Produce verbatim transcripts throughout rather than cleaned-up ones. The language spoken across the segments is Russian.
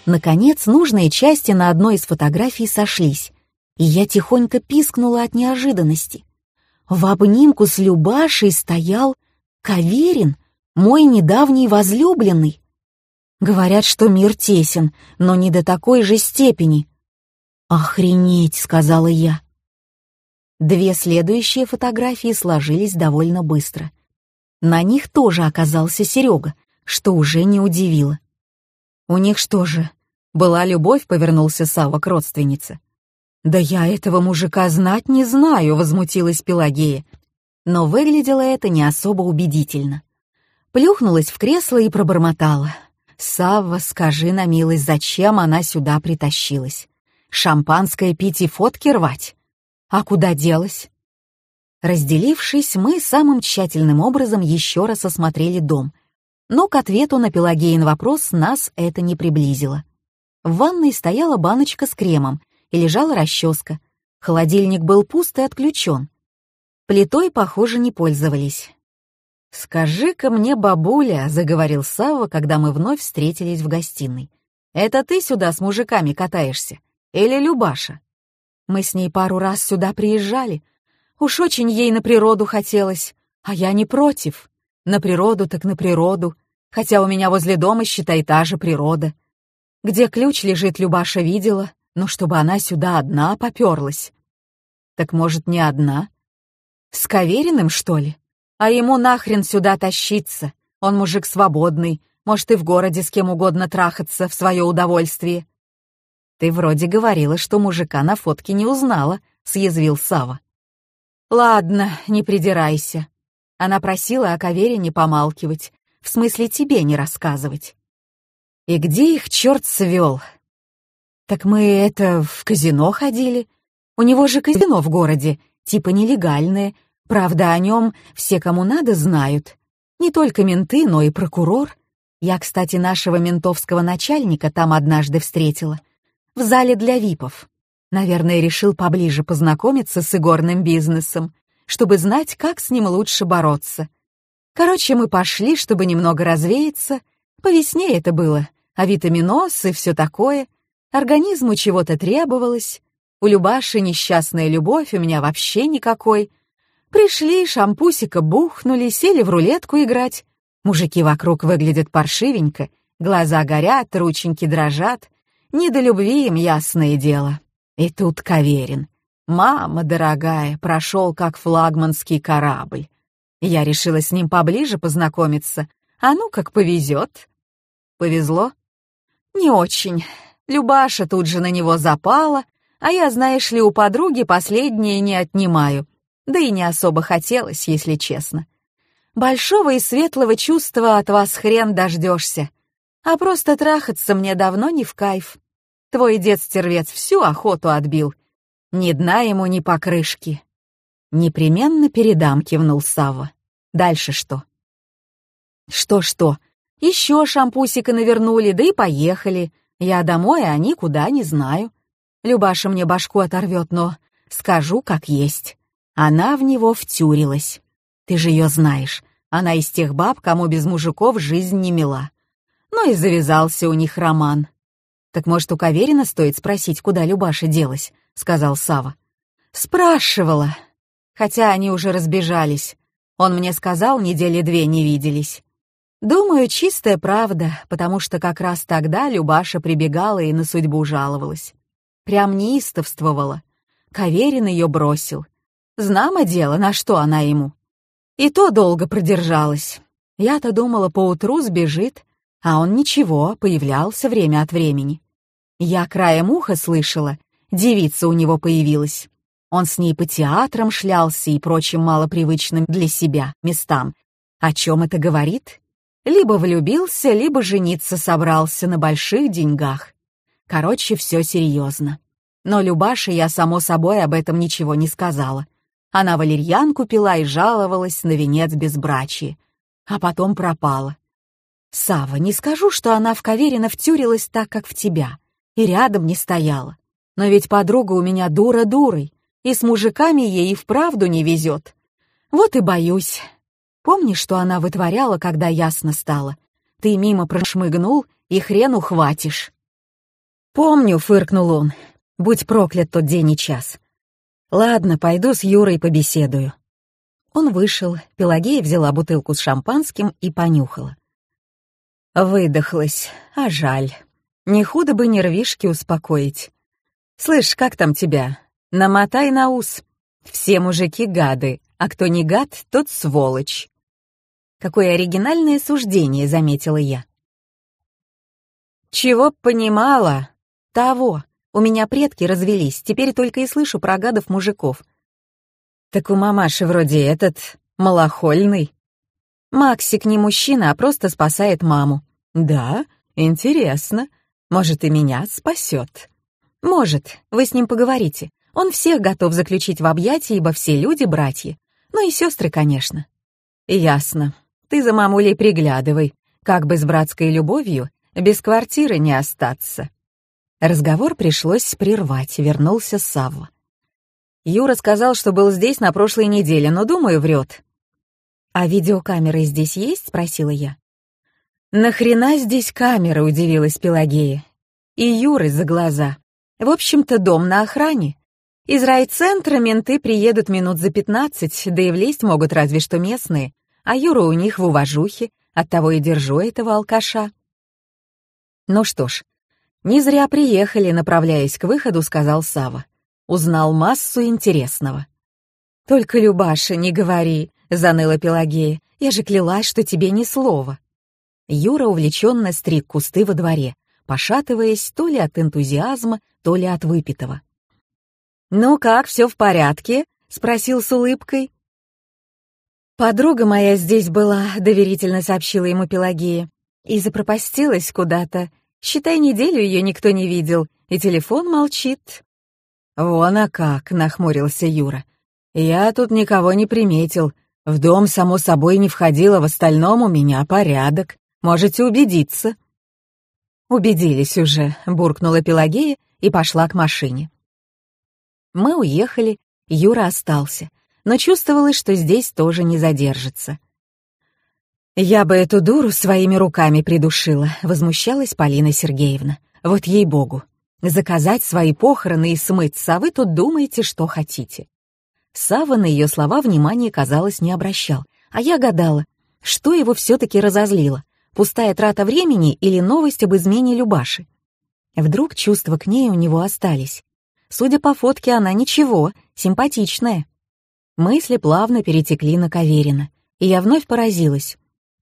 Наконец, нужные части на одной из фотографий сошлись, и я тихонько пискнула от неожиданности. В обнимку с Любашей стоял Каверин, мой недавний возлюбленный. Говорят, что мир тесен, но не до такой же степени. «Охренеть», — сказала я. Две следующие фотографии сложились довольно быстро. На них тоже оказался Серега, что уже не удивило. «У них что же, была любовь?» — повернулся Савва к родственнице. «Да я этого мужика знать не знаю», — возмутилась Пелагея. Но выглядело это не особо убедительно. Плюхнулась в кресло и пробормотала. «Савва, скажи на милость, зачем она сюда притащилась? Шампанское пить и фотки рвать? А куда делась?» Разделившись, мы самым тщательным образом еще раз осмотрели дом, но к ответу на Пелагеин вопрос нас это не приблизило. В ванной стояла баночка с кремом и лежала расческа. Холодильник был пуст и отключен. Плитой, похоже, не пользовались. «Скажи-ка мне, бабуля», — заговорил Савва, когда мы вновь встретились в гостиной, «это ты сюда с мужиками катаешься? Или Любаша?» Мы с ней пару раз сюда приезжали. Уж очень ей на природу хотелось, а я не против. На природу так на природу, хотя у меня возле дома, считай, та же природа. Где ключ лежит, Любаша видела, но чтобы она сюда одна попёрлась. Так может, не одна? С Кавериным, что ли? А ему нахрен сюда тащиться? Он мужик свободный, может и в городе с кем угодно трахаться в свое удовольствие. Ты вроде говорила, что мужика на фотке не узнала, съязвил Савва. Ладно, не придирайся. Она просила о Каверине помалкивать, в смысле тебе не рассказывать. И где их черт свел? Так мы это в казино ходили. У него же казино в городе, типа нелегальное. Правда, о нем все, кому надо, знают. Не только менты, но и прокурор. Я, кстати, нашего ментовского начальника там однажды встретила. В зале для випов. Наверное, решил поближе познакомиться с игорным бизнесом, чтобы знать, как с ним лучше бороться. Короче, мы пошли, чтобы немного развеяться. По весне это было. Авитаминоз и все такое. Организму чего-то требовалось. У Любаши несчастная любовь, у меня вообще никакой. Пришли, шампусика бухнули, сели в рулетку играть. Мужики вокруг выглядят паршивенько, глаза горят, рученьки дрожат. Не до любви им, ясное дело. И тут Каверин. Мама дорогая, прошел как флагманский корабль. Я решила с ним поближе познакомиться. А ну, как повезет. Повезло? Не очень. Любаша тут же на него запала, а я, знаешь ли, у подруги последнее не отнимаю. Да и не особо хотелось, если честно. Большого и светлого чувства от вас хрен дождешься. А просто трахаться мне давно не в кайф. Твой дед-стервец всю охоту отбил. Ни дна ему, ни покрышки. Непременно передам, кивнул Савва. Дальше что? Что-что? Еще шампусика навернули, да и поехали. Я домой, а они куда, не знаю. Любаша мне башку оторвет, но скажу, как есть. Она в него втюрилась. Ты же ее знаешь. Она из тех баб, кому без мужиков жизнь не мила. Ну и завязался у них роман. «Так, может, у Каверина стоит спросить, куда Любаша делась?» — сказал Савва. «Спрашивала. Хотя они уже разбежались. Он мне сказал, недели две не виделись. Думаю, чистая правда, потому что как раз тогда Любаша прибегала и на судьбу жаловалась. Прям неистовствовала. Каверин ее бросил. Знамо дело, на что она ему. И то долго продержалась. Я-то думала, поутру сбежит, а он ничего, появлялся время от времени. Я краем уха слышала, девица у него появилась. Он с ней по театрам шлялся и прочим малопривычным для себя местам. О чем это говорит? Либо влюбился, либо жениться собрался на больших деньгах. Короче, все серьезно. Но Любаше я, само собой, об этом ничего не сказала. Она валерьянку пила и жаловалась на венец безбрачия. А потом пропала. Савва, не скажу, что она в Каверина втюрилась так, как в тебя, и рядом не стояла. Но ведь подруга у меня дура дурой, и с мужиками ей и вправду не везет. Вот и боюсь. Помнишь, что она вытворяла, когда ясно стало? Ты мимо прошмыгнул, и хрен ухватишь. «Помню», — фыркнул он. «Будь проклят тот день и час. Ладно, пойду с Юрой побеседую». Он вышел, Пелагея взяла бутылку с шампанским и понюхала. Выдохлась, а жаль. Не худо бы нервишки успокоить. «Слышь, как там тебя? Намотай на ус. Все мужики гады, а кто не гад, тот сволочь». Какое оригинальное суждение, заметила я. «Чего б понимала? Того. У меня предки развелись, теперь только и слышу про гадов мужиков». «Так у мамаши вроде этот малохольный». «Максик не мужчина, а просто спасает маму». «Да? Интересно. Может, и меня спасет». «Может, вы с ним поговорите. Он всех готов заключить в объятия, ибо все люди — братья. Ну и сестры, конечно». «Ясно. Ты за мамулей приглядывай. Как бы с братской любовью без квартиры не остаться». Разговор пришлось прервать, вернулся Савва. «Юра сказал, что был здесь на прошлой неделе, но, думаю, врет». «А видеокамеры здесь есть?» — спросила я. «Нахрена здесь камеры?» — удивилась Пелагея. «И Юры за глаза. В общем-то, дом на охране. Из райцентра менты приедут минут за пятнадцать, да и влезть могут разве что местные, а Юра у них в уважухе, оттого и держу этого алкаша». «Ну что ж, не зря приехали», — направляясь к выходу, сказал Сава. Узнал массу интересного. «Только, Любаша, не говори», — заныла Пелагея. «Я же клялась, что тебе ни слова». Юра увлеченно стриг кусты во дворе, пошатываясь то ли от энтузиазма, то ли от выпитого. «Ну как, все в порядке?» — спросил с улыбкой. «Подруга моя здесь была», — доверительно сообщила ему Пелагея, «и запропастилась куда-то. Считай, неделю ее никто не видел, и телефон молчит». «Вон а как», — нахмурился Юра. «Я тут никого не приметил. В дом, само собой, не входила, в остальном у меня порядок. Можете убедиться». «Убедились уже», — буркнула Пелагея и пошла к машине. Мы уехали, Юра остался, но чувствовалось, что здесь тоже не задержится. «Я бы эту дуру своими руками придушила», — возмущалась Полина Сергеевна. «Вот ей-богу. Заказать свои похороны и смыться, а вы тут думаете, что хотите». Савва на ее слова внимания, казалось, не обращал, а я гадала, что его все-таки разозлило, пустая трата времени или новость об измене Любаши. Вдруг чувства к ней у него остались. Судя по фотке, она ничего, симпатичная. Мысли плавно перетекли на Каверина, и я вновь поразилась.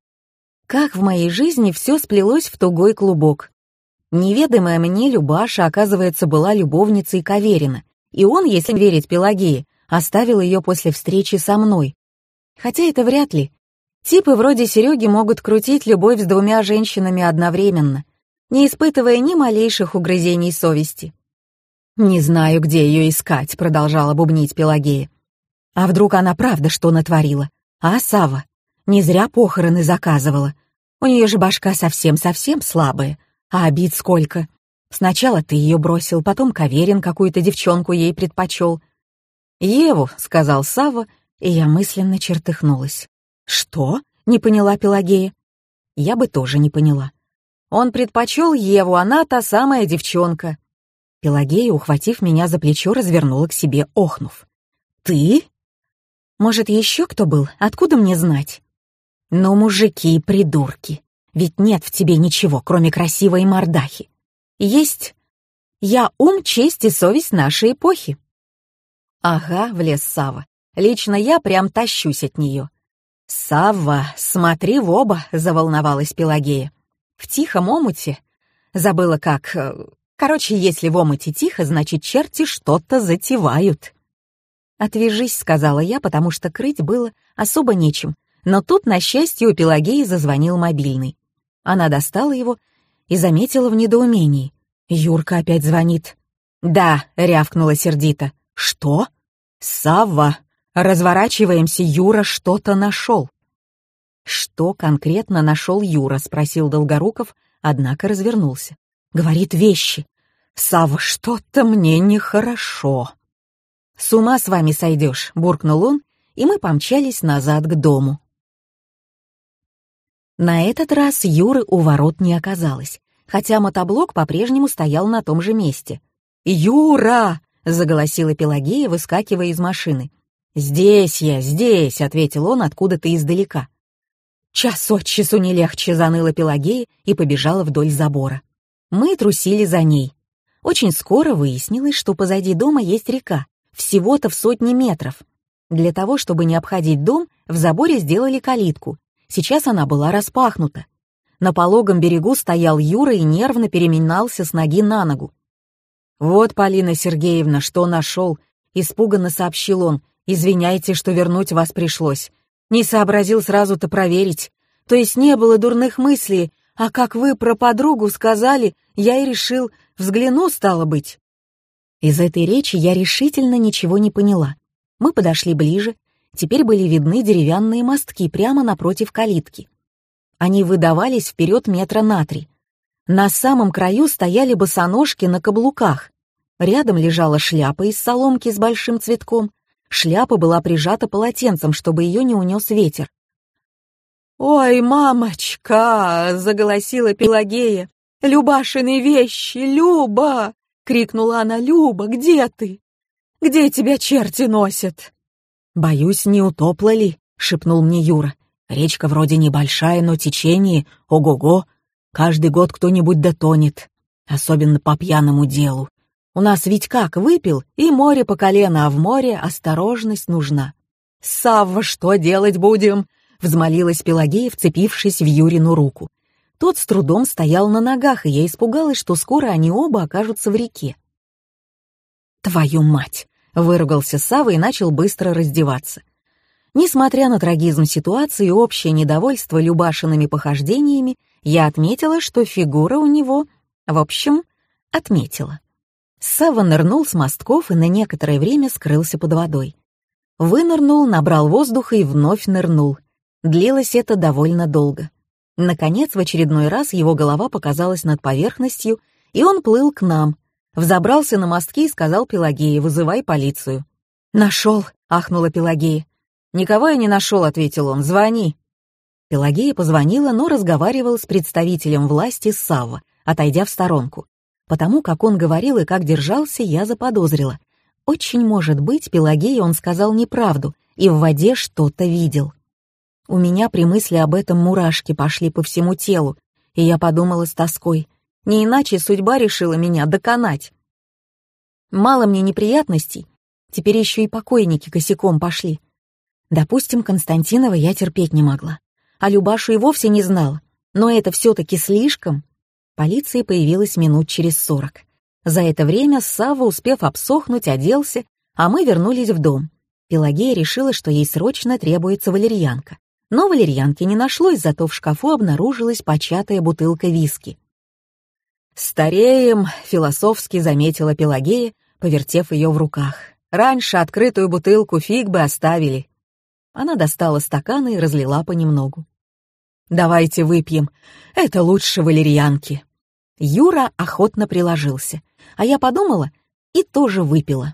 Как в моей жизни все сплелось в тугой клубок. Неведомая мне Любаша, оказывается, была любовницей Каверина, и он, если верить Пелагее, оставил ее после встречи со мной. Хотя это вряд ли. Типы вроде Сереги могут крутить любовь с двумя женщинами одновременно, не испытывая ни малейших угрызений совести. «Не знаю, где ее искать», — продолжала бубнить Пелагея. «А вдруг она правда что натворила? А, Сава? Не зря похороны заказывала. У нее же башка совсем-совсем слабая, а обид сколько. Сначала ты ее бросил, потом Каверин какую-то девчонку ей предпочел». «Еву», — сказал Савва, и я мысленно чертыхнулась. «Что?» — не поняла Пелагея. Я бы тоже не поняла. «Он предпочел Еву, она та самая девчонка». Пелагея, ухватив меня за плечо, развернула к себе, охнув. «Ты? Может, еще кто был? Откуда мне знать?» «Ну, мужики, придурки, ведь нет в тебе ничего, кроме красивой мордахи. Есть. Я ум, честь и совесть нашей эпохи». «Ага», — влез Савва. «Лично я прям тащусь от нее». «Савва, смотри в оба», — заволновалась Пелагея. «В тихом омуте. Забыла как... Короче, если в омуте тихо, значит, черти что-то затевают». «Отвяжись», — сказала я, потому что крыть было особо нечем. Но тут, на счастье, у Пелагеи зазвонил мобильный. Она достала его и заметила в недоумении. «Юрка опять звонит». «Да», — рявкнула сердито. «Что?» «Савва, разворачиваемся, Юра что-то нашел». «Что конкретно нашел Юра?» — спросил Долгоруков, однако развернулся. «Говорит вещи. Савва, что-то мне нехорошо». «С ума с вами сойдешь», — буркнул он, и мы помчались назад к дому. На этот раз Юры у ворот не оказалось. хотя мотоблок по-прежнему стоял на том же месте. «Юра!» — заголосила Пелагея, выскакивая из машины. «Здесь я, здесь!» — ответил он откуда-то издалека. «Час от часу не легче», — заныла Пелагея и побежала вдоль забора. Мы трусили за ней. Очень скоро выяснилось, что позади дома есть река, всего-то в сотни метров. Для того, чтобы не обходить дом, в заборе сделали калитку. Сейчас она была распахнута. На пологом берегу стоял Юра и нервно переминался с ноги на ногу. «Вот, Полина Сергеевна, что нашел», — испуганно сообщил он. «Извиняйте, что вернуть вас пришлось. Не сообразил сразу-то проверить. То есть не было дурных мыслей, а как вы про подругу сказали, я и решил, взгляну, стало быть». Из этой речи я решительно ничего не поняла. Мы подошли ближе, теперь были видны деревянные мостки прямо напротив калитки. Они выдавались вперед метра на три. На самом краю стояли босоножки на каблуках. Рядом лежала шляпа из соломки с большим цветком. Шляпа была прижата полотенцем, чтобы ее не унес ветер. «Ой, мамочка!» — заголосила Пелагея. «Любашины вещи, Люба!» — крикнула она. «Люба, где ты? Где тебя черти носят?» «Боюсь, не утопла ли?» — шепнул мне Юра. «Речка вроде небольшая, но течение, ого-го. Каждый год кто-нибудь дотонет, особенно по пьяному делу. У нас ведь как, выпил, и море по колено, а в море осторожность нужна». «Савва, что делать будем?» — взмолилась Пелагея, вцепившись в Юрину руку. Тот с трудом стоял на ногах, и я испугалась, что скоро они оба окажутся в реке. «Твою мать!» — выругался Савва и начал быстро раздеваться. Несмотря на трагизм ситуации и общее недовольство Любашиными похождениями, я отметила, что фигура у него, в общем, отметила. Савва нырнул с мостков и на некоторое время скрылся под водой. Вынырнул, набрал воздуха и вновь нырнул. Длилось это довольно долго. Наконец, в очередной раз его голова показалась над поверхностью, и он плыл к нам. Взобрался на мостки и сказал Пелагее: «Вызывай полицию». «Нашел», — ахнула Пелагея. «Никого я не нашел», — ответил он. «Звони». Пелагея позвонила, но разговаривал с представителем власти Савва, отойдя в сторонку. Потому как он говорил и как держался, я заподозрила. Очень может быть, Пелагее он сказал неправду и в воде что-то видел. У меня при мысли об этом мурашки пошли по всему телу, и я подумала с тоской. Не иначе судьба решила меня доконать. Мало мне неприятностей, теперь еще и покойники косяком пошли. Допустим, Константинова я терпеть не могла, а Любашу и вовсе не знала, но это все-таки слишком. Полиция появилась минут через сорок. За это время Савва, успев обсохнуть, оделся, а мы вернулись в дом. Пелагея решила, что ей срочно требуется валерьянка. Но валерьянки не нашлось, зато в шкафу обнаружилась початая бутылка виски. «Стареем», — философски заметила Пелагея, повертев ее в руках. «Раньше открытую бутылку фиг бы оставили». Она достала стаканы и разлила понемногу. «Давайте выпьем, это лучше валерьянки». Юра охотно приложился, а я подумала и тоже выпила.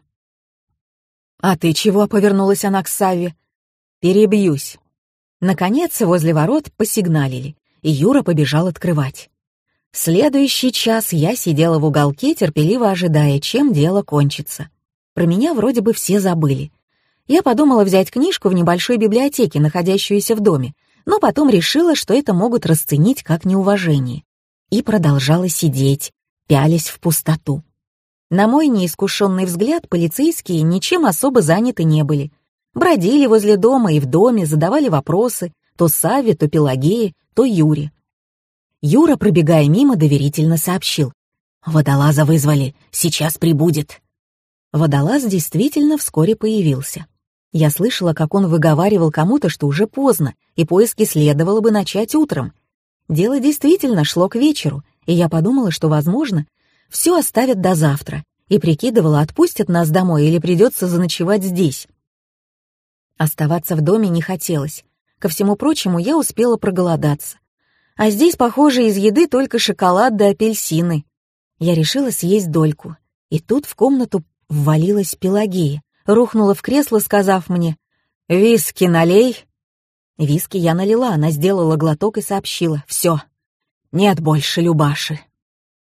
«А ты чего?» — повернулась она к Савве. «Перебьюсь». Наконец, возле ворот посигналили, и Юра побежал открывать. Следующий час я сидела в уголке, терпеливо ожидая, чем дело кончится. Про меня вроде бы все забыли. Я подумала взять книжку в небольшой библиотеке, находящуюся в доме, но потом решила, что это могут расценить как неуважение. И продолжала сидеть, пялясь в пустоту. На мой неискушенный взгляд, полицейские ничем особо заняты не были. Бродили возле дома и в доме, задавали вопросы то Савве, то Пелагее, то Юре. Юра, пробегая мимо, доверительно сообщил: «Водолаза вызвали, сейчас прибудет». Водолаз действительно вскоре появился. Я слышала, как он выговаривал кому-то, что уже поздно, и поиски следовало бы начать утром. Дело действительно шло к вечеру, и я подумала, что, возможно, все оставят до завтра, и прикидывала, отпустят нас домой или придется заночевать здесь. Оставаться в доме не хотелось. Ко всему прочему, я успела проголодаться. А здесь, похоже, из еды только шоколад да апельсины. Я решила съесть дольку, и тут в комнату ввалилась Пелагея, рухнула в кресло, сказав мне: «Виски налей». Виски я налила, она сделала глоток и сообщила: «Все, нет больше Любаши».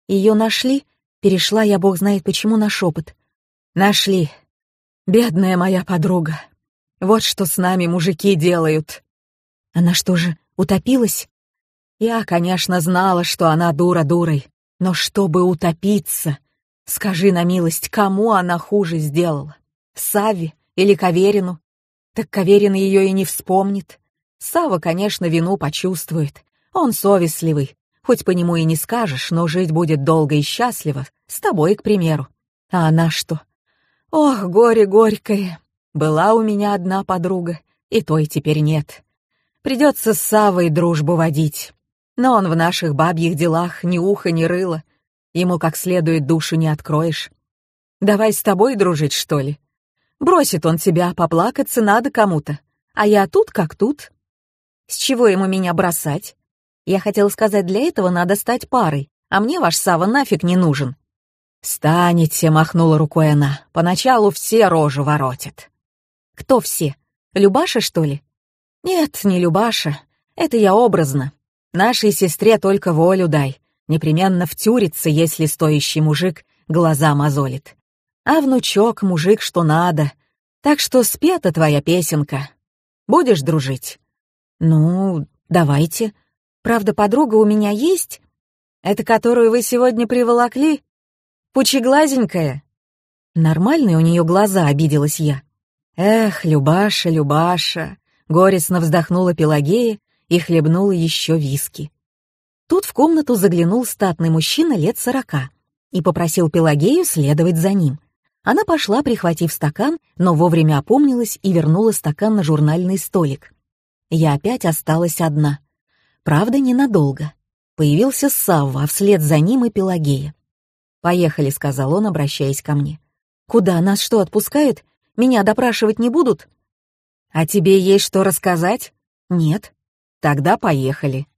Ее нашли? Перешла я, бог знает почему, на шепот. Нашли. Бедная моя подруга. Вот что с нами мужики делают. Она что же, утопилась? Я, конечно, знала, что она дура дурой, но чтобы утопиться, скажи на милость, кому она хуже сделала? Савве или Каверину? Так Каверин ее и не вспомнит. Сава, конечно, вину почувствует. Он совестливый, хоть по нему и не скажешь, но жить будет долго и счастливо, с тобой, к примеру. А она что? Ох, горе горькое. Была у меня одна подруга, и той теперь нет. Придется с Савой дружбу водить. Но он в наших бабьих делах ни уха, ни рыла. Ему как следует душу не откроешь. Давай с тобой дружить, что ли? Бросит он тебя, поплакаться надо кому-то. А я тут как тут. С чего ему меня бросать? Я хотела сказать, для этого надо стать парой, а мне ваш Сава нафиг не нужен. «Станете», — махнула рукой она, — «поначалу все рожу воротят». «Кто все? Любаша, что ли?» «Нет, не Любаша. Это я образно. Нашей сестре только волю дай. Непременно втюрится, если стоящий мужик глаза мозолит. А внучок мужик что надо. Так что спета твоя песенка. Будешь дружить?» «Ну, давайте. Правда, подруга у меня есть. Это которую вы сегодня приволокли? Пучеглазенькая?» «Нормальные у нее глаза», — обиделась я. «Эх, Любаша, Любаша», — горестно вздохнула Пелагея и хлебнула еще виски. Тут в комнату заглянул статный мужчина лет сорока и попросил Пелагею следовать за ним. Она пошла, прихватив стакан, но вовремя опомнилась и вернула стакан на журнальный столик. Я опять осталась одна. Правда, ненадолго. Появился Савва, а вслед за ним и Пелагея. «Поехали», — сказал он, обращаясь ко мне. «Куда? Нас что, отпускают? Меня допрашивать не будут?» «А тебе есть что рассказать?» «Нет». «Тогда поехали».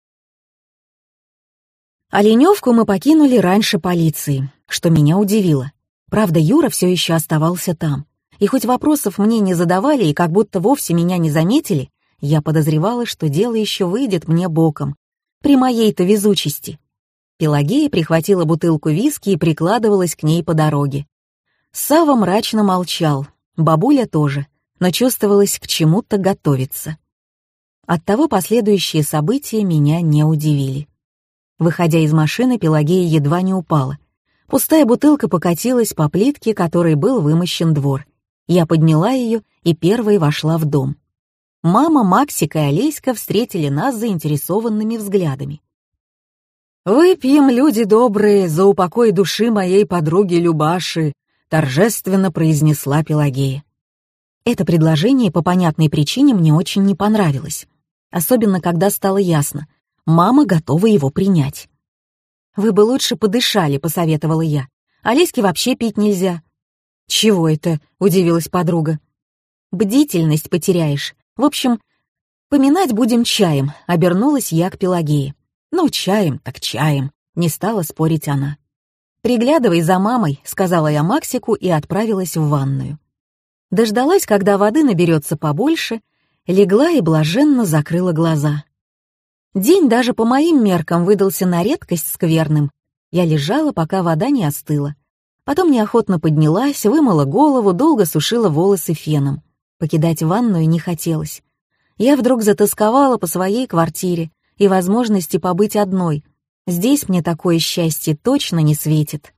Оленевку мы покинули раньше полиции, что меня удивило. Правда, Юра все еще оставался там. И хоть вопросов мне не задавали и как будто вовсе меня не заметили, я подозревала, что дело еще выйдет мне боком. При моей-то везучести. Пелагея прихватила бутылку виски и прикладывалась к ней по дороге. Сава мрачно молчал, бабуля тоже, но чувствовалось, к чему-то готовиться. Оттого последующие события меня не удивили. Выходя из машины, Пелагея едва не упала. Пустая бутылка покатилась по плитке, которой был вымощен двор. Я подняла ее и первой вошла в дом. Мама, Максик и Олеська встретили нас заинтересованными взглядами. «Выпьем, люди добрые, за упокой души моей подруги Любаши», — торжественно произнесла Пелагея. Это предложение по понятной причине мне очень не понравилось. Особенно, когда стало ясно, мама готова его принять. «Вы бы лучше подышали», — посоветовала я. «Олеське вообще пить нельзя». «Чего это?» — удивилась подруга. «Бдительность потеряешь. В общем, поминать будем чаем», — обернулась я к Пелагее. «Ну, чаем так чаем», — не стала спорить она. «Приглядывай за мамой», — сказала я Максику и отправилась в ванную. Дождалась, когда воды наберется побольше, легла и блаженно закрыла глаза. День даже по моим меркам выдался на редкость скверным. Я лежала, пока вода не остыла. Потом неохотно поднялась, вымыла голову, долго сушила волосы феном. Покидать ванную не хотелось. Я вдруг затосковала по своей квартире и возможности побыть одной. Здесь мне такое счастье точно не светит.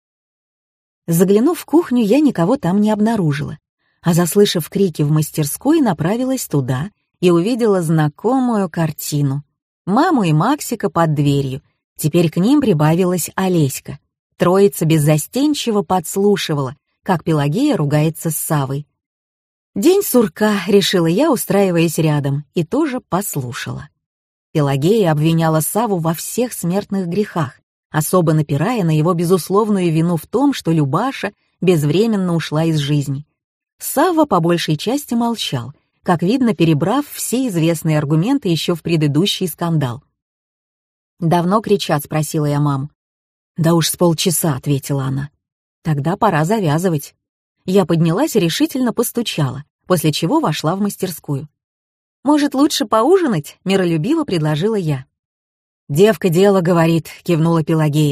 Заглянув в кухню, я никого там не обнаружила, а, заслышав крики в мастерской, направилась туда и увидела знакомую картину. Маму и Максика под дверью. Теперь к ним прибавилась Олеська. Троица беззастенчиво подслушивала, как Пелагея ругается с Савой. «День сурка», — решила я, устраиваясь рядом, и тоже послушала. Пелагея обвиняла Саву во всех смертных грехах, особо напирая на его безусловную вину в том, что Любаша безвременно ушла из жизни. Савва по большей части молчал, как видно, перебрав все известные аргументы еще в предыдущий скандал. «Давно кричат?» — спросила я маму. «Да уж с полчаса», — ответила она. «Тогда пора завязывать». Я поднялась и решительно постучала, после чего вошла в мастерскую. «Может, лучше поужинать?» — миролюбиво предложила я. «Девка дело говорит», — кивнула Пелагея.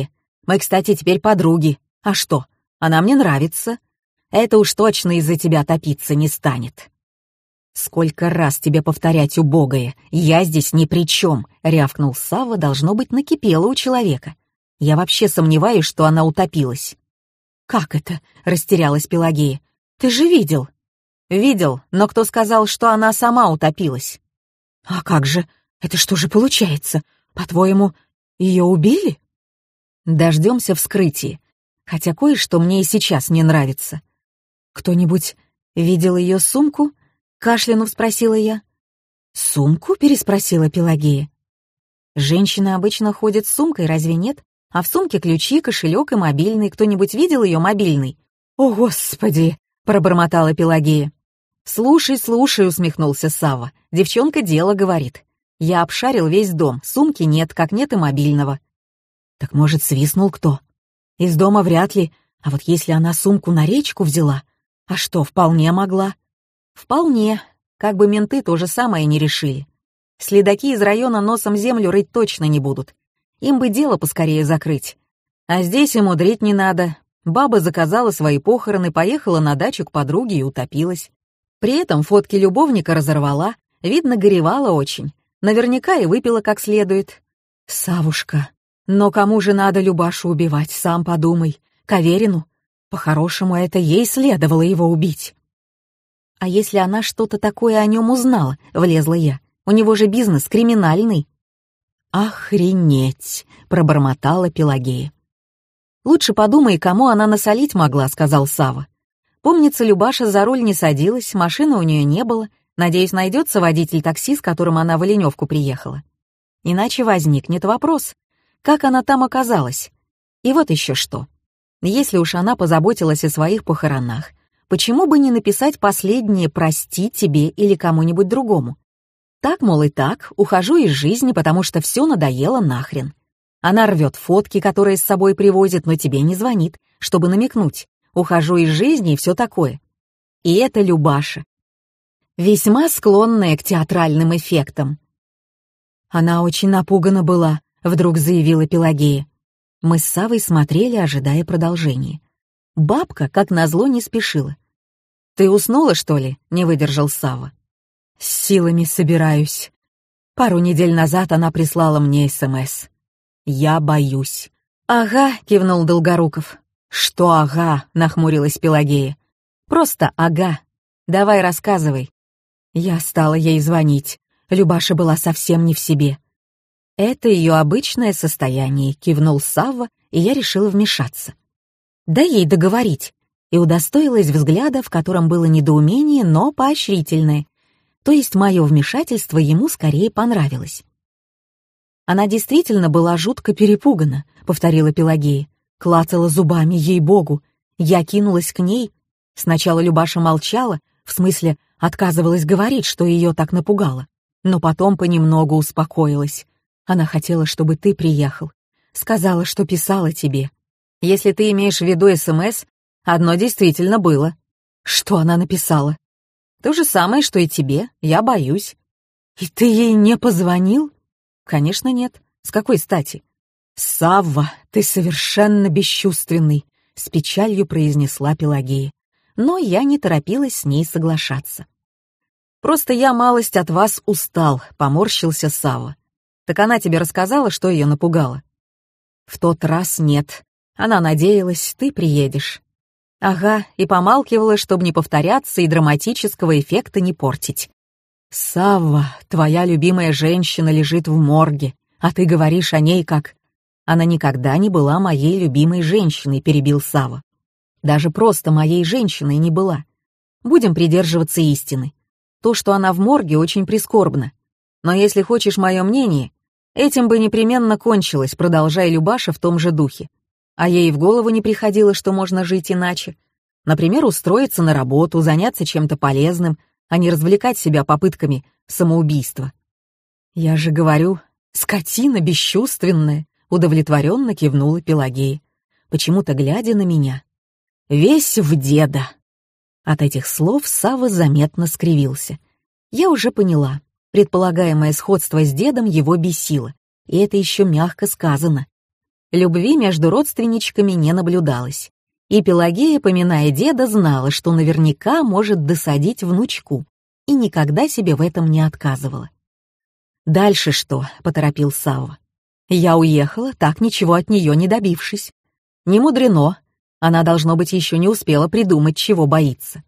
Мы, кстати, теперь подруги. А что? Она мне нравится. Это уж точно из-за тебя топиться не станет». «Сколько раз тебе повторять, убогое, я здесь ни при чем», — рявкнул Савва, должно быть, накипело у человека. «Я вообще сомневаюсь, что она утопилась». «Как это?» — растерялась Пелагея. «Ты же видел». «Видел, но кто сказал, что она сама утопилась?» «А как же? Это что же получается? По-твоему, ее убили?» «Дождемся вскрытия, хотя кое-что мне и сейчас не нравится». «Кто-нибудь видел ее сумку?» — кашлянув спросила я. «Сумку?» — переспросила Пелагея. «Женщины обычно ходят с сумкой, разве нет? А в сумке ключи, кошелек и мобильный. Кто-нибудь видел ее мобильный?» «О, Господи!» — пробормотала Пелагея. «Слушай, слушай», — усмехнулся Савва. «Девчонка дело говорит. Я обшарил весь дом, сумки нет, как нет и мобильного». «Так, может, свистнул кто?» «Из дома вряд ли. А вот если она сумку на речку взяла? А что, вполне могла?» «Вполне. Как бы менты то же самое не решили. Следаки из района носом землю рыть точно не будут. Им бы дело поскорее закрыть. А здесь и мудрить не надо. Баба заказала свои похороны, поехала на дачу к подруге и утопилась. При этом фотки любовника разорвала, видно, горевала очень. Наверняка и выпила как следует». «Савушка, но кому же надо Любашу убивать, сам подумай. Каверину? По-хорошему, это ей следовало его убить». «А если она что-то такое о нем узнала?» — влезла я. «У него же бизнес криминальный». «Охренеть!» — пробормотала Пелагея. «Лучше подумай, кому она насолить могла», — сказал Савва. «Помнится, Любаша за руль не садилась, машины у нее не было. Надеюсь, найдется водитель такси, с которым она в Оленевку приехала. Иначе возникнет вопрос, как она там оказалась? И вот еще что. Если уж она позаботилась о своих похоронах, почему бы не написать последнее «прости» тебе или кому-нибудь другому? Так, мол, и так, ухожу из жизни, потому что все надоело нахрен. Она рвет фотки, которые с собой привозит, но тебе не звонит, чтобы намекнуть. Ухожу из жизни и все такое. И это Любаша. Весьма склонная к театральным эффектам. Она очень напугана была, вдруг заявила Пелагея. Мы с Саввой смотрели, ожидая продолжения. Бабка, как назло, не спешила. «Ты уснула, что ли?» — не выдержал Савва. «С силами собираюсь. Пару недель назад она прислала мне СМС. Я боюсь». «Ага», — кивнул Долгоруков. «Что ага?» — нахмурилась Пелагея. «Просто ага. Давай рассказывай». Я стала ей звонить. Любаша была совсем не в себе. «Это ее обычное состояние», — кивнул Савва, и я решила вмешаться. «Дай ей договорить», и удостоилась взгляда, в котором было недоумение, но поощрительное. То есть мое вмешательство ему скорее понравилось. «Она действительно была жутко перепугана», — повторила Пелагея. Клацала зубами, ей-богу. Я кинулась к ней. Сначала Любаша молчала, в смысле отказывалась говорить, что ее так напугало. Но потом понемногу успокоилась. Она хотела, чтобы ты приехал. Сказала, что писала тебе. Если ты имеешь в виду СМС, одно действительно было. Что она написала? То же самое, что и тебе. Я боюсь. И ты ей не позвонил? Конечно, нет. С какой стати? Савва, ты совершенно бесчувственный, с печалью произнесла Пелагея. Но я не торопилась с ней соглашаться. Просто я малость от вас устал, поморщился Савва. Так она тебе рассказала, что ее напугало? В тот раз нет. Она надеялась, ты приедешь. Ага, и помалкивала, чтобы не повторяться и драматического эффекта не портить. Савва, твоя любимая женщина лежит в морге, а ты говоришь о ней как... Она никогда не была моей любимой женщиной, перебил Савва. Даже просто моей женщиной не была. Будем придерживаться истины. То, что она в морге, очень прискорбно. Но если хочешь мое мнение, этим бы непременно кончилось, продолжая Любаша в том же духе. А ей в голову не приходило, что можно жить иначе. Например, устроиться на работу, заняться чем-то полезным, а не развлекать себя попытками самоубийства. Я же говорю, скотина бесчувственная, удовлетворенно кивнула Пелагея, почему-то глядя на меня. Весь в деда. От этих слов Савва заметно скривился. Я уже поняла, предполагаемое сходство с дедом его бесило, и это еще мягко сказано. Любви между родственничками не наблюдалось. И Пелагея, поминая деда, знала, что наверняка может досадить внучку, и никогда себе в этом не отказывала. «Дальше что?» — поторопил Савва. «Я уехала, так ничего от нее не добившись. Не мудрено, она, должно быть, еще не успела придумать, чего боится».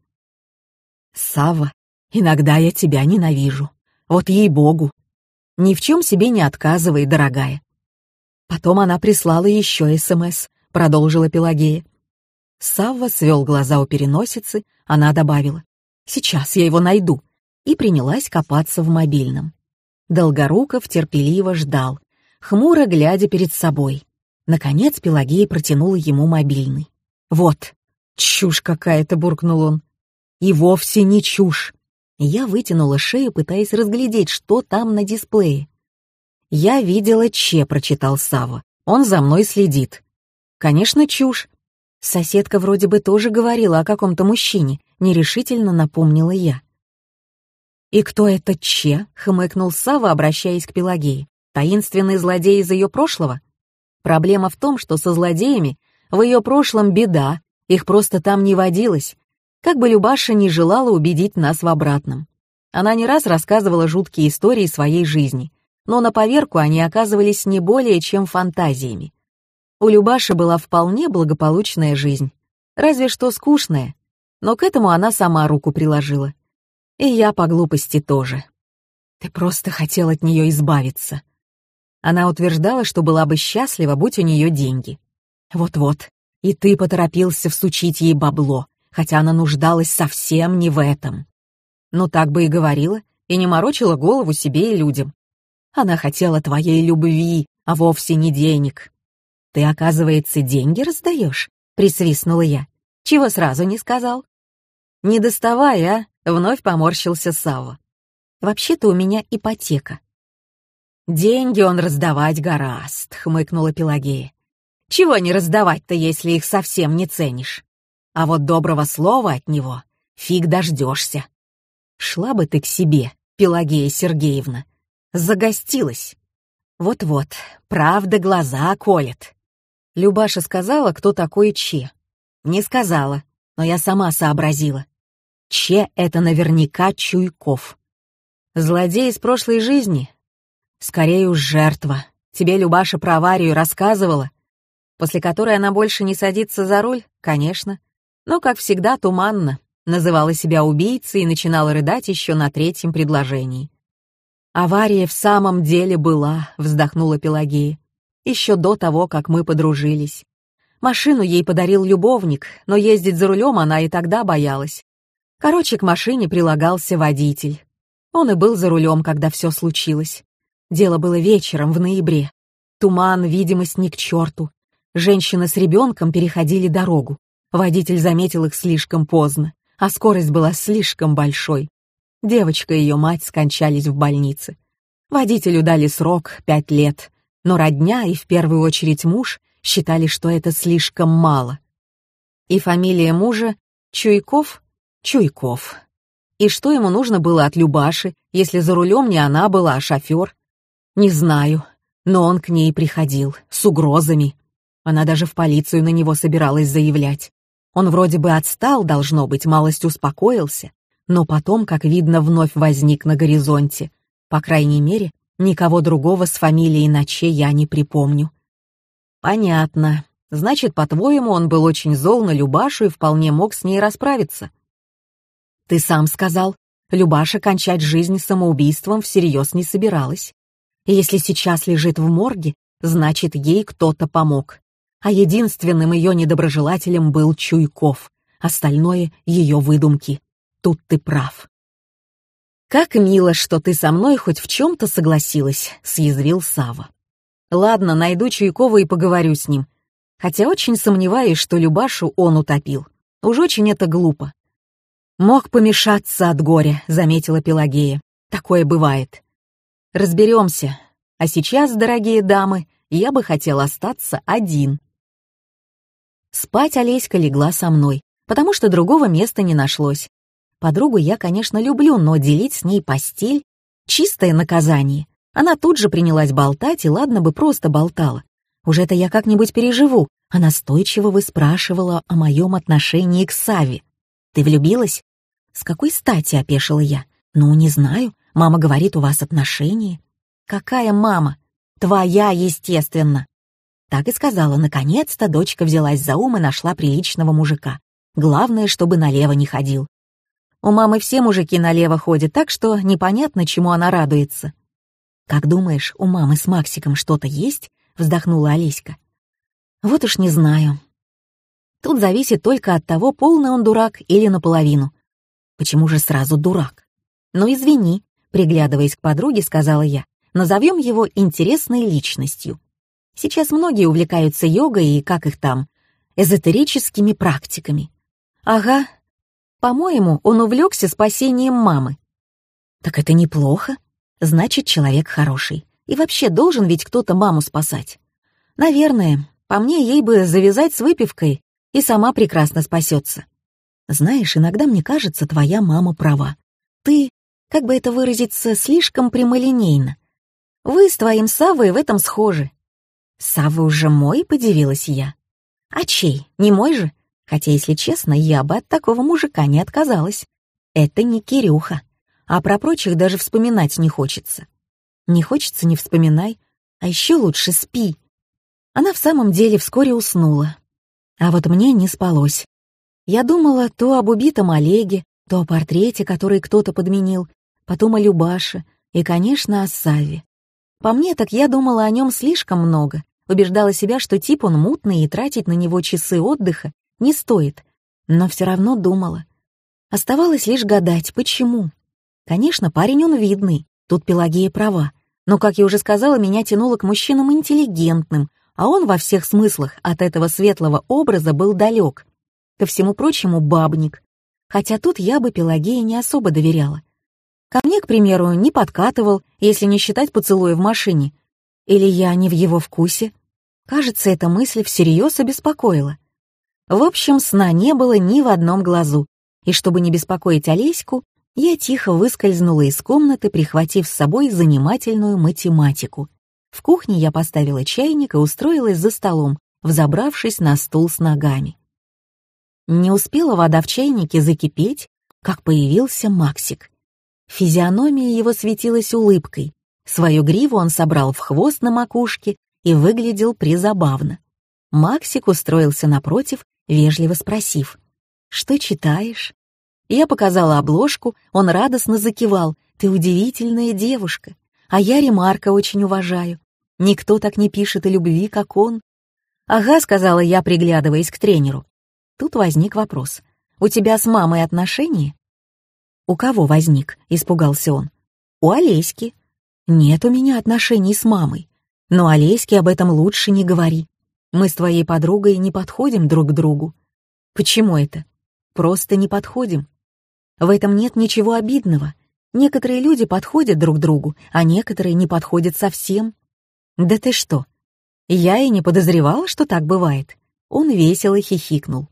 «Савва, иногда я тебя ненавижу. Вот ей-богу. Ни в чем себе не отказывай, дорогая». Потом она прислала еще СМС, продолжила Пелагея. Савва свел глаза у переносицы, она добавила: «Сейчас я его найду», и принялась копаться в мобильном. Долгоруков терпеливо ждал, хмуро глядя перед собой. Наконец Пелагея протянула ему мобильный. «Вот, чушь какая-то», — буркнул он. «И вовсе не чушь». Я вытянула шею, пытаясь разглядеть, что там на дисплее. «Я видела Че», — прочитал Савва. «Он за мной следит». «Конечно, чушь. Соседка вроде бы тоже говорила о каком-то мужчине», — нерешительно напомнила я. «И кто этот Че?» — хмыкнул Савва, обращаясь к Пелагее. «Таинственный злодей из ее прошлого?» «Проблема в том, что со злодеями в ее прошлом беда, их просто там не водилось, как бы Любаша не желала убедить нас в обратном. Она не раз рассказывала жуткие истории своей жизни, но на поверку они оказывались не более чем фантазиями. У Любаши была вполне благополучная жизнь, разве что скучная, но к этому она сама руку приложила. И я по глупости тоже. Ты просто хотел от нее избавиться. Она утверждала, что была бы счастлива, будь у нее деньги. Вот-вот, и ты поторопился всучить ей бабло, хотя она нуждалась совсем не в этом. Ну так бы и говорила, и не морочила голову себе и людям. Она хотела твоей любви, а вовсе не денег. «Ты, оказывается, деньги раздаешь?» — присвистнула я. «Чего сразу не сказал?» «Не доставай, а?» — вновь поморщился Савва. «Вообще-то у меня ипотека». «Деньги он раздавать гораст», — хмыкнула Пелагея. «Чего не раздавать-то, если их совсем не ценишь? А вот доброго слова от него фиг дождешься. Шла бы ты к себе, Пелагея Сергеевна. Загостилась. Вот-вот, правда глаза колет». Любаша сказала, кто такой Че. Не сказала, но я сама сообразила. Че — это наверняка Чуйков. Злодей из прошлой жизни? Скорее уж жертва. Тебе Любаша про аварию рассказывала? После которой она больше не садится за руль? Конечно. Но, как всегда, туманно. Называла себя убийцей и начинала рыдать еще на третьем предложении. «Авария в самом деле была», — вздохнула Пелагея. «Еще до того, как мы подружились. Машину ей подарил любовник, но ездить за рулем она и тогда боялась. Короче, к машине прилагался водитель. Он и был за рулем, когда все случилось. Дело было вечером, в ноябре. Туман, видимость ни к черту. Женщина с ребенком переходили дорогу. Водитель заметил их слишком поздно, а скорость была слишком большой. Девочка и ее мать скончались в больнице. Водителю дали срок пять лет, но родня и в первую очередь муж считали, что это слишком мало. И фамилия мужа Чуйков? Чуйков. И что ему нужно было от Любаши, если за рулем не она была, а шофер? Не знаю, но он к ней приходил, с угрозами. Она даже в полицию на него собиралась заявлять. Он вроде бы отстал, должно быть, малость успокоился, но потом, как видно, вновь возник на горизонте. По крайней мере, никого другого с фамилией Наче я не припомню. Понятно. Значит, по-твоему, он был очень зол на Любашу и вполне мог с ней расправиться. Ты сам сказал, Любаша кончать жизнь самоубийством всерьез не собиралась. И если сейчас лежит в морге, значит, ей кто-то помог. А единственным ее недоброжелателем был Чуйков. Остальное — ее выдумки. Тут ты прав. «Как мило, что ты со мной хоть в чем-то согласилась», — съязвил Савва. «Ладно, найду Чуйкова и поговорю с ним. Хотя очень сомневаюсь, что Любашу он утопил. Уж очень это глупо». «Мог помешаться от горя», — заметила Пелагея. «Такое бывает. Разберемся. А сейчас, дорогие дамы, я бы хотел остаться один». Спать Олеська легла со мной, потому что другого места не нашлось. Подругу я, конечно, люблю, но делить с ней постель — чистое наказание. Она тут же принялась болтать, и ладно бы просто болтала. Уж это я как-нибудь переживу, а настойчиво выспрашивала о моем отношении к Саве. Ты влюбилась? С какой стати, опешила я? Ну, не знаю, мама говорит, у вас отношения. Какая мама? Твоя, естественно. Так и сказала, наконец-то дочка взялась за ум и нашла приличного мужика. Главное, чтобы налево не ходил. У мамы все мужики налево ходят, так что непонятно, чему она радуется. «Как думаешь, у мамы с Максиком что-то есть?» — вздохнула Олеська. «Вот уж не знаю. Тут зависит только от того, полный он дурак или наполовину. Почему же сразу дурак? Ну, извини», — приглядываясь к подруге, сказала я, «назовем его интересной личностью. Сейчас многие увлекаются йогой и, как их там, эзотерическими практиками. Ага, по-моему, он увлекся спасением мамы. Так это неплохо. Значит, человек хороший. И вообще должен ведь кто-то маму спасать. Наверное, по мне ей бы завязать с выпивкой и сама прекрасно спасется. Знаешь, иногда мне кажется, твоя мама права. Ты, как бы это выразиться, слишком прямолинейна. Вы с твоим Саввой в этом схожи. Савва уже мой, подивилась я. А чей, не мой же? Хотя, если честно, я бы от такого мужика не отказалась. Это не Кирюха. А про прочих даже вспоминать не хочется. Не хочется — не вспоминай. А еще лучше спи. Она в самом деле вскоре уснула. А вот мне не спалось. Я думала то об убитом Олеге, то о портрете, который кто-то подменил, потом о Любаше и, конечно, о Савве. По мне, так я думала о нем слишком много. Убеждала себя, что тип он мутный и тратить на него часы отдыха не стоит, но все равно думала. Оставалось лишь гадать, почему. Конечно, парень он видный, тут Пелагея права, но, как я уже сказала, меня тянуло к мужчинам интеллигентным, а он во всех смыслах от этого светлого образа был далек. Ко всему прочему, бабник. Хотя тут я бы Пелагее не особо доверяла. Ко мне, к примеру, не подкатывал, если не считать поцелуя в машине. Или я не в его вкусе? Кажется, эта мысль всерьез обеспокоила. В общем, сна не было ни в одном глазу, и чтобы не беспокоить Олеську, я тихо выскользнула из комнаты, прихватив с собой занимательную математику. В кухне я поставила чайник и устроилась за столом, взобравшись на стул с ногами. Не успела вода в чайнике закипеть, как появился Максик. Физиономия его светилась улыбкой. Свою гриву он собрал в хвост на макушке и выглядел призабавно. Максик устроился напротив, вежливо спросив: «Что читаешь?» Я показала обложку, он радостно закивал: «Ты удивительная девушка, а я Ремарка очень уважаю. Никто так не пишет о любви, как он». «Ага», — сказала я, приглядываясь к тренеру. Тут возник вопрос: «У тебя с мамой отношения?» «У кого возник?» — испугался он. «У Олеськи». «Нет у меня отношений с мамой. Но Олеське об этом лучше не говори. Мы с твоей подругой не подходим друг к другу». «Почему это?» «Просто не подходим. В этом нет ничего обидного. Некоторые люди подходят друг другу, а некоторые не подходят совсем». «Да ты что? Я и не подозревала, что так бывает». Он весело хихикнул.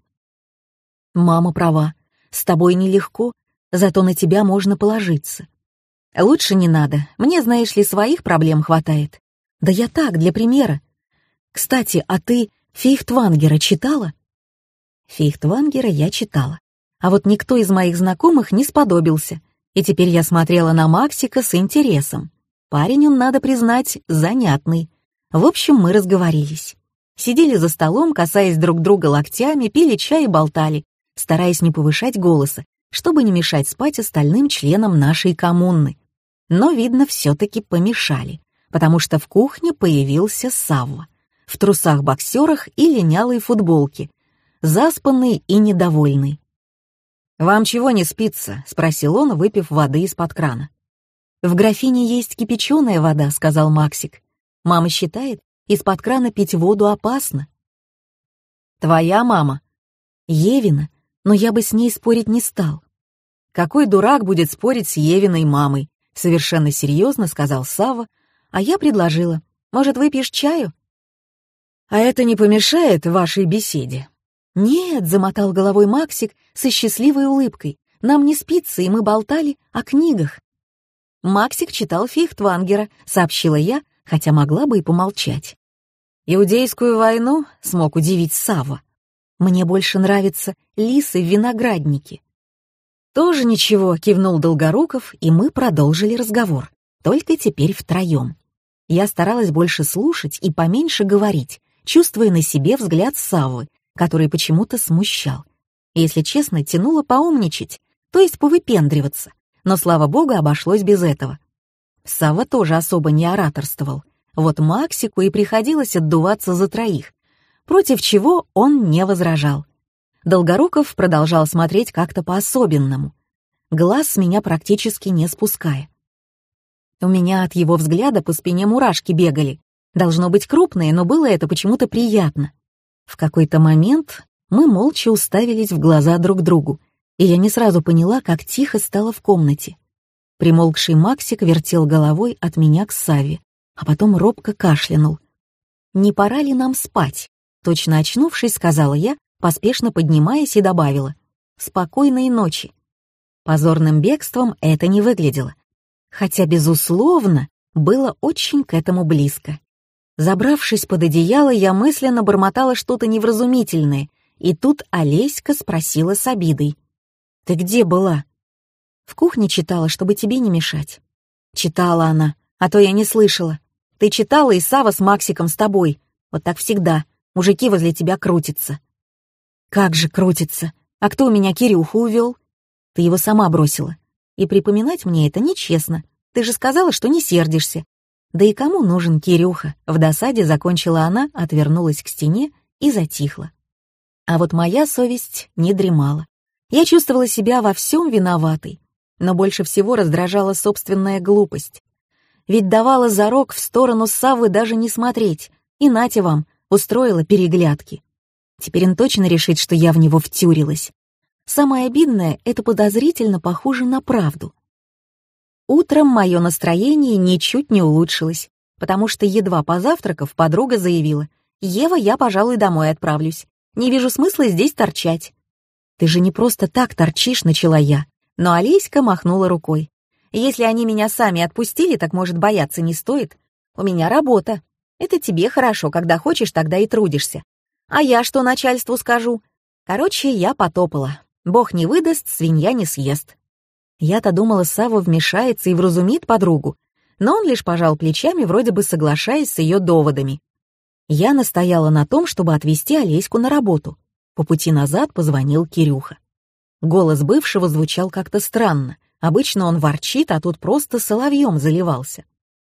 «Мама права. С тобой нелегко, зато на тебя можно положиться. Лучше не надо, мне, знаешь ли, своих проблем хватает. Да я так, для примера. Кстати, а ты Фейхтвангера читала?» Фейхтвангера я читала, а вот никто из моих знакомых не сподобился, и теперь я смотрела на Максика с интересом. Парень он, надо признать, занятный. В общем, мы разговорились. Сидели за столом, касаясь друг друга локтями, пили чай и болтали, стараясь не повышать голоса, чтобы не мешать спать остальным членам нашей коммуны. Но, видно, все-таки помешали, потому что в кухне появился Савва, в трусах-боксерах и линялой футболке, заспанный и недовольный. «Вам чего не спится?» — спросил он, выпив воды из-под крана. «В графине есть кипяченая вода», — сказал Максик. «Мама считает, из-под крана пить воду опасно». «Твоя мама?» «Евина, но я бы с ней спорить не стал». «Какой дурак будет спорить с Евиной мамой?» — совершенно серьезно сказал Савва, а я предложила: «Может, выпьешь чаю?» «А это не помешает вашей беседе?» «Нет», — замотал головой Максик со счастливой улыбкой, «нам не спится, и мы болтали о книгах». «Максик читал Фейхтвангера», — сообщила я, хотя могла бы и помолчать. «Иудейскую войну?» — смог удивить Савва. «Мне больше нравятся лисы в винограднике». «Тоже ничего», — кивнул Долгоруков, и мы продолжили разговор, только теперь втроем. Я старалась больше слушать и поменьше говорить, чувствуя на себе взгляд Саввы, который почему-то смущал. Если честно, тянуло поумничать, то есть повыпендриваться, но, слава богу, обошлось без этого. Савва тоже особо не ораторствовал, вот Максику и приходилось отдуваться за троих, против чего он не возражал. Долгоруков продолжал смотреть как-то по-особенному, глаз с меня практически не спуская. У меня от его взгляда по спине мурашки бегали, должно быть крупные, но было это почему-то приятно. В какой-то момент мы молча уставились в глаза друг другу, и я не сразу поняла, как тихо стало в комнате. Примолкший Максик вертел головой от меня к Савве, а потом робко кашлянул. «Не пора ли нам спать?» Точно очнувшись, сказала я, поспешно поднимаясь, и добавила: «Спокойной ночи». Позорным бегством это не выглядело, хотя, безусловно, было очень к этому близко. Забравшись под одеяло, я мысленно бормотала что-то невразумительное, и тут Олеська спросила с обидой: «Ты где была?» «В кухне читала, чтобы тебе не мешать». «Читала она, а то я не слышала. Ты читала, и Сава с Максиком с тобой. Вот так всегда. Мужики возле тебя крутятся». «Как же крутятся? А кто у меня Кирюху увел?» «Ты его сама бросила. И припоминать мне это нечестно. Ты же сказала, что не сердишься». «Да и кому нужен Кирюха?» В досаде закончила она, отвернулась к стене и затихла. А вот моя совесть не дремала. Я чувствовала себя во всем виноватой, но больше всего раздражала собственная глупость. Ведь давала зарок в сторону Саввы даже не смотреть, и нате вам, устроила переглядки. Теперь он точно решит, что я в него втюрилась. Самое обидное — это подозрительно похоже на правду. Утром мое настроение ничуть не улучшилось, потому что, едва позавтракав, подруга заявила: «Ева, я, пожалуй, домой отправлюсь. Не вижу смысла здесь торчать». «Ты же не просто так торчишь», — начала я, но Олеська махнула рукой. «Если они меня сами отпустили, так, может, бояться не стоит. У меня работа. Это тебе хорошо, когда хочешь, тогда и трудишься. А я что начальству скажу? Короче, я потопала. Бог не выдаст, свинья не съест». Я-то думала, Савва вмешается и вразумит подругу, но он лишь пожал плечами, вроде бы соглашаясь с ее доводами. Я настояла на том, чтобы отвезти Олеську на работу. По пути назад позвонил Кирюха. Голос бывшего звучал как-то странно. Обычно он ворчит, а тут просто соловьем заливался.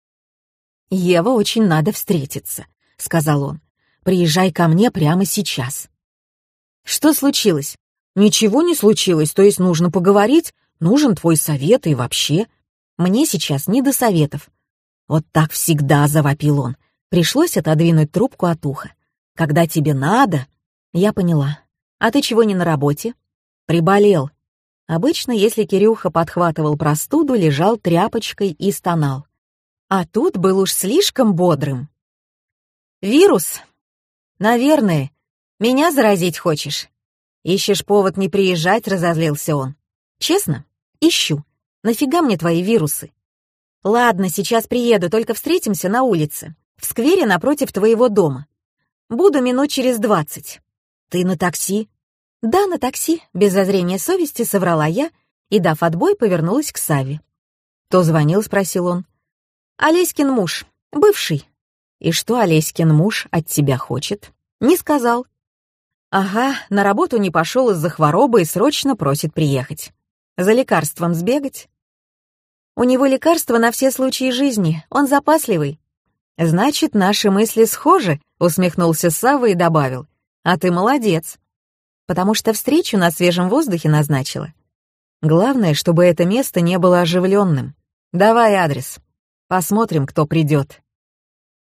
«Ева, очень надо встретиться», — сказал он. «Приезжай ко мне прямо сейчас». «Что случилось?» «Ничего не случилось, то есть нужно поговорить, нужен твой совет и вообще. Мне сейчас не до советов». «Вот так всегда», — завопил он. Пришлось отодвинуть трубку от уха. «Когда тебе надо...» Я поняла. «А ты чего не на работе?» «Приболел». Обычно, если Кирюха подхватывал простуду, лежал тряпочкой и стонал. А тут был уж слишком бодрым. «Вирус?» «Наверное. Меня заразить хочешь?» «Ищешь повод не приезжать», — разозлился он. «Честно? Ищу. Нафига мне твои вирусы?» «Ладно, сейчас приеду, только встретимся на улице, в сквере напротив твоего дома. Буду минут через двадцать». «Ты на такси?» «Да, на такси», — без зазрения совести соврала я и, дав отбой, повернулась к Савве. «Кто звонил?» — спросил он. «Олеськин муж, бывший». «И что Олеськин муж от тебя хочет?» «Не сказал». «Ага, на работу не пошел из-за хворобы и срочно просит приехать. За лекарством сбегать?» «У него лекарства на все случаи жизни, он запасливый». «Значит, наши мысли схожи», — усмехнулся Савва и добавил. «А ты молодец, потому что встречу на свежем воздухе назначила. Главное, чтобы это место не было оживленным. Давай адрес. Посмотрим, кто придет».